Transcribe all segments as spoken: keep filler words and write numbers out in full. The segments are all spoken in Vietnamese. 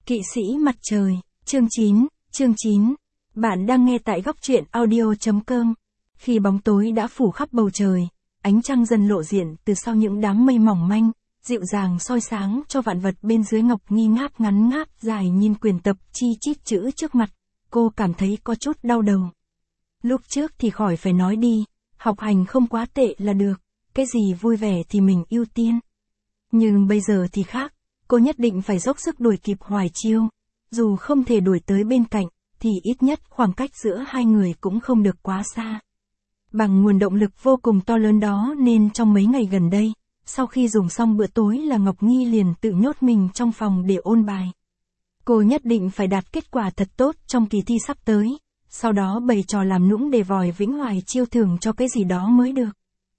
Kỵ sĩ mặt trời, chương chín, chương chín. Bạn đang nghe tại góc truyện audio.com. Khi bóng tối đã phủ khắp bầu trời, ánh trăng dần lộ diện từ sau những đám mây mỏng manh, dịu dàng soi sáng cho vạn vật bên dưới. Ngọc Nhi ngáp ngắn ngáp dài nhìn quyển tập chi chít chữ trước mặt, cô cảm thấy có chút đau đầu. Lúc trước thì khỏi phải nói đi, học hành không quá tệ là được, cái gì vui vẻ thì mình ưu tiên. Nhưng bây giờ thì khác, cô nhất định phải dốc sức đuổi kịp Hoài Chiêu, dù không thể đuổi tới bên cạnh, thì ít nhất khoảng cách giữa hai người cũng không được quá xa. Bằng nguồn động lực vô cùng to lớn đó nên trong mấy ngày gần đây, sau khi dùng xong bữa tối là Ngọc Nhi liền tự nhốt mình trong phòng để ôn bài. Cô nhất định phải đạt kết quả thật tốt trong kỳ thi sắp tới, sau đó bày trò làm nũng để vòi vĩnh Hoài Chiêu thưởng cho cái gì đó mới được.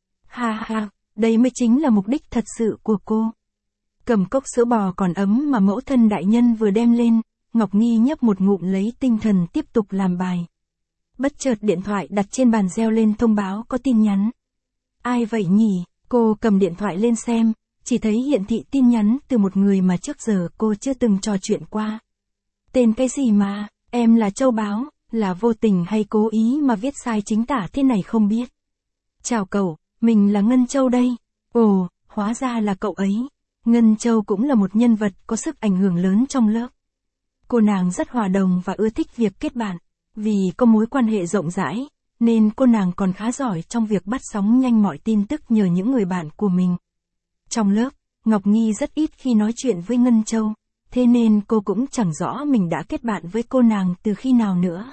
Ha ha, đây mới chính là mục đích thật sự của cô. Cầm cốc sữa bò còn ấm mà mẫu thân đại nhân vừa đem lên, Ngọc Nhi nhấp một ngụm lấy tinh thần tiếp tục làm bài. Bất chợt điện thoại đặt trên bàn reo lên thông báo có tin nhắn. Ai vậy nhỉ? Cô cầm điện thoại lên xem, chỉ thấy hiển thị tin nhắn từ một người mà trước giờ cô chưa từng trò chuyện qua. Tên cái gì mà, em là Châu Báo, là vô tình hay cố ý mà viết sai chính tả thế này không biết. Chào cậu, mình là Ngân Châu đây. Ồ, hóa ra là cậu ấy. Ngân Châu cũng là một nhân vật có sức ảnh hưởng lớn trong lớp. Cô nàng rất hòa đồng và ưa thích việc kết bạn, vì có mối quan hệ rộng rãi, nên cô nàng còn khá giỏi trong việc bắt sóng nhanh mọi tin tức nhờ những người bạn của mình. Trong lớp, Ngọc Nhi rất ít khi nói chuyện với Ngân Châu, thế nên cô cũng chẳng rõ mình đã kết bạn với cô nàng từ khi nào nữa.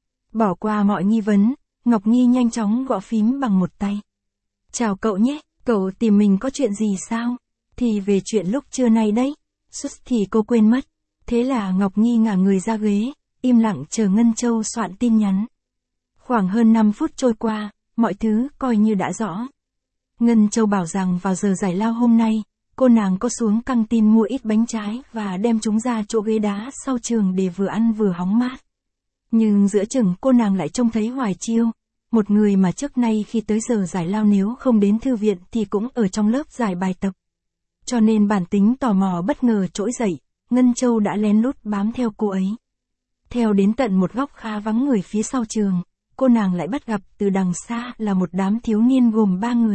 Bỏ qua mọi nghi vấn, Ngọc Nhi nhanh chóng gõ phím bằng một tay. Chào cậu nhé, cậu tìm mình có chuyện gì sao? Thì về chuyện lúc trưa nay đấy. Sus thì cô quên mất. Thế là Ngọc Nhi ngả người ra ghế, im lặng chờ Ngân Châu soạn tin nhắn. Khoảng hơn năm phút trôi qua, mọi thứ coi như đã rõ. Ngân Châu bảo rằng vào giờ giải lao hôm nay, cô nàng có xuống căng tin mua ít bánh trái và đem chúng ra chỗ ghế đá sau trường để vừa ăn vừa hóng mát. Nhưng giữa chừng cô nàng lại trông thấy Hoài Chiêu, một người mà trước nay khi tới giờ giải lao nếu không đến thư viện thì cũng ở trong lớp giải bài tập. Cho nên bản tính tò mò bất ngờ trỗi dậy, Ngân Châu đã lén lút bám theo cô ấy. Theo đến tận một góc khá vắng người phía sau trường, cô nàng lại bắt gặp từ đằng xa là một đám thiếu niên gồm ba người.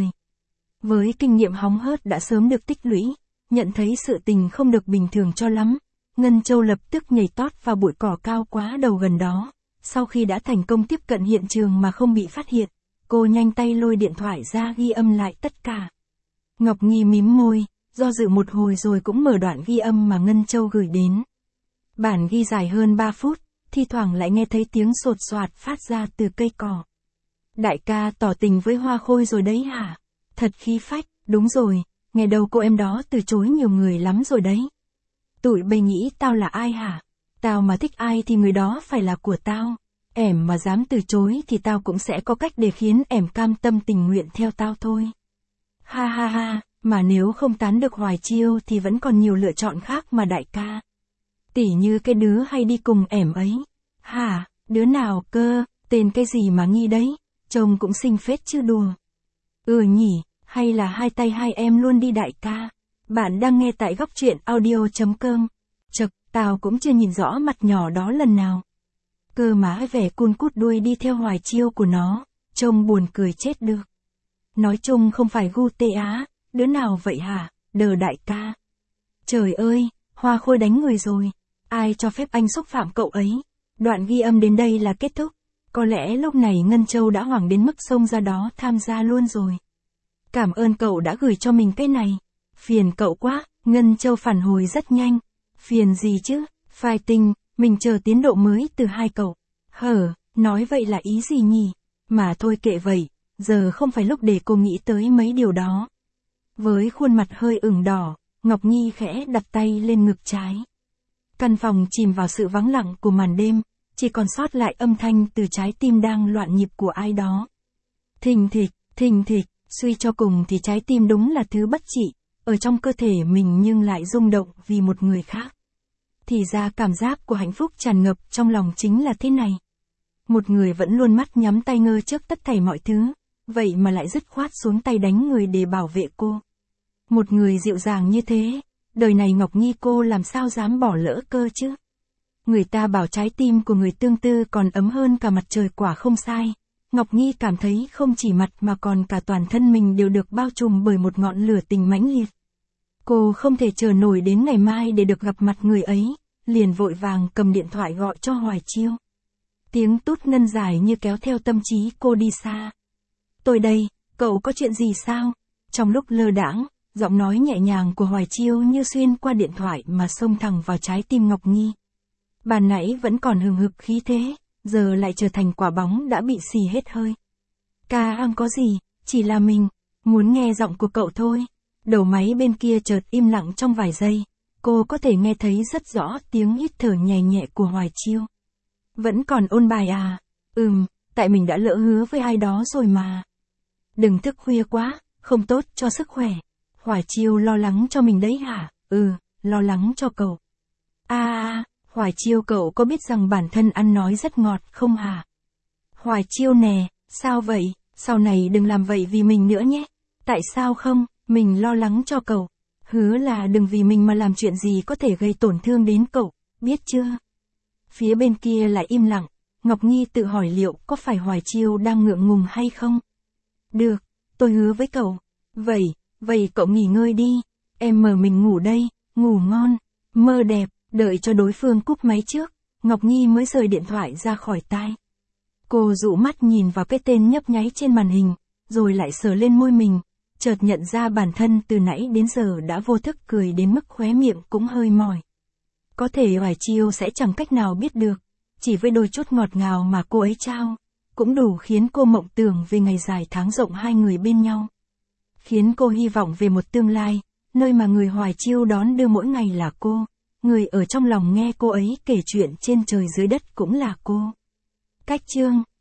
Với kinh nghiệm hóng hớt đã sớm được tích lũy, nhận thấy sự tình không được bình thường cho lắm, Ngân Châu lập tức nhảy tót vào bụi cỏ cao quá đầu gần đó. Sau khi đã thành công tiếp cận hiện trường mà không bị phát hiện, cô nhanh tay lôi điện thoại ra ghi âm lại tất cả. Ngọc Nhi mím môi, do dự một hồi rồi cũng mở đoạn ghi âm mà Ngân Châu gửi đến. Bản ghi dài hơn ba phút, thi thoảng lại nghe thấy tiếng sột soạt phát ra từ cây cỏ. Đại ca tỏ tình với Hoa Khôi rồi đấy hả? Thật khí phách, đúng rồi, ngày đầu cô em đó từ chối nhiều người lắm rồi đấy. Tụi bây nghĩ tao là ai hả? Tao mà thích ai thì người đó phải là của tao. Ẻm mà dám từ chối thì tao cũng sẽ có cách để khiến ẻm cam tâm tình nguyện theo tao thôi. Ha ha ha, mà nếu không tán được Hoài Chiêu thì vẫn còn nhiều lựa chọn khác mà đại ca. Tỉ như cái đứa hay đi cùng ẻm ấy. Hả, đứa nào cơ, tên cái gì mà Nghi đấy, trông cũng xinh phết chứ đùa. Ừ nhỉ, hay là hai tay hai em luôn đi đại ca. Bạn đang nghe tại góc truyện audio.com. Chật, tao cũng chưa nhìn rõ mặt nhỏ đó lần nào. Cơ má vẻ cun cút đuôi đi theo Hoài Chiêu của nó, trông buồn cười chết được. Nói chung không phải gu tê á, đứa nào vậy hả, đờ đại ca. Trời ơi, Hoa Khôi đánh người rồi, ai cho phép anh xúc phạm cậu ấy. Đoạn ghi âm đến đây là kết thúc, có lẽ lúc này Ngân Châu đã hoảng đến mức xông ra đó tham gia luôn rồi. Cảm ơn cậu đã gửi cho mình cái này, phiền cậu quá, Ngân Châu phản hồi rất nhanh. Phiền gì chứ, fighting, mình chờ tiến độ mới từ hai cậu. Hở, nói vậy là ý gì nhỉ? Mà thôi kệ vậy, giờ không phải lúc để cô nghĩ tới mấy điều đó. Với khuôn mặt hơi ửng đỏ, Ngọc Nhi khẽ đặt tay lên ngực trái. Căn phòng chìm vào sự vắng lặng của màn đêm, chỉ còn sót lại âm thanh từ trái tim đang loạn nhịp của ai đó. Thình thịch, thình thịch, suy cho cùng thì trái tim đúng là thứ bất trị, ở trong cơ thể mình nhưng lại rung động vì một người khác. Thì ra cảm giác của hạnh phúc tràn ngập trong lòng chính là thế này. Một người vẫn luôn mắt nhắm tay ngơ trước tất thảy mọi thứ, vậy mà lại dứt khoát xuống tay đánh người để bảo vệ cô. Một người dịu dàng như thế, Đời này Ngọc Nhi cô làm sao dám bỏ lỡ cơ chứ? Người ta bảo trái tim của người tương tư còn ấm hơn cả mặt trời, quả không sai. Ngọc Nhi cảm thấy không chỉ mặt mà còn cả toàn thân mình đều được bao trùm bởi một ngọn lửa tình mãnh liệt. Cô không thể chờ nổi đến ngày mai để được gặp mặt người ấy, liền vội vàng cầm điện thoại gọi cho Hoài Chiêu. Tiếng tút ngân dài như kéo theo tâm trí cô đi xa. Tôi đây, cậu có chuyện gì sao? Trong lúc lơ đãng, giọng nói nhẹ nhàng của Hoài Chiêu như xuyên qua điện thoại mà xông thẳng vào trái tim Ngọc Nhi. Ban nãy vẫn còn hừng hực khí thế, giờ lại trở thành quả bóng đã bị xì hết hơi. Ca ang có gì, chỉ là mình, muốn nghe giọng của cậu thôi. Đầu máy bên kia chợt im lặng trong vài giây, cô có thể nghe thấy rất rõ tiếng hít thở nhẹ nhẹ của Hoài Chiêu. Vẫn còn ôn bài à? Ừm, tại mình đã lỡ hứa với ai đó rồi mà. Đừng thức khuya quá, không tốt cho sức khỏe. Hoài Chiêu lo lắng cho mình đấy hả? Ừ, lo lắng cho cậu. À, à, Hoài Chiêu cậu có biết rằng bản thân ăn nói rất ngọt không hả? Hoài Chiêu nè, sao vậy? Sau này đừng làm vậy vì mình nữa nhé. Tại sao không? Mình lo lắng cho cậu. Hứa là đừng vì mình mà làm chuyện gì có thể gây tổn thương đến cậu, biết chưa? Phía bên kia lại im lặng, Ngọc Nhi tự hỏi liệu có phải Hoài Chiêu đang ngượng ngùng hay không? Được, tôi hứa với cậu. Vậy, vậy cậu nghỉ ngơi đi. Em mờ mình ngủ đây, ngủ ngon, mơ đẹp. Đợi cho đối phương cúp máy trước, Ngọc Nhi mới rời điện thoại ra khỏi tai. Cô dụ mắt nhìn vào cái tên nhấp nháy trên màn hình, rồi lại sờ lên môi mình, chợt nhận ra bản thân từ nãy đến giờ đã vô thức cười đến mức khóe miệng cũng hơi mỏi. Có thể Hoài Chiêu sẽ chẳng cách nào biết được, chỉ với đôi chút ngọt ngào mà cô ấy trao, cũng đủ khiến cô mộng tưởng về ngày dài tháng rộng hai người bên nhau. Khiến cô hy vọng về một tương lai, nơi mà người Hoài Chiêu đón đưa mỗi ngày là cô. Người ở trong lòng nghe cô ấy kể chuyện trên trời dưới đất cũng là cô. Cách chương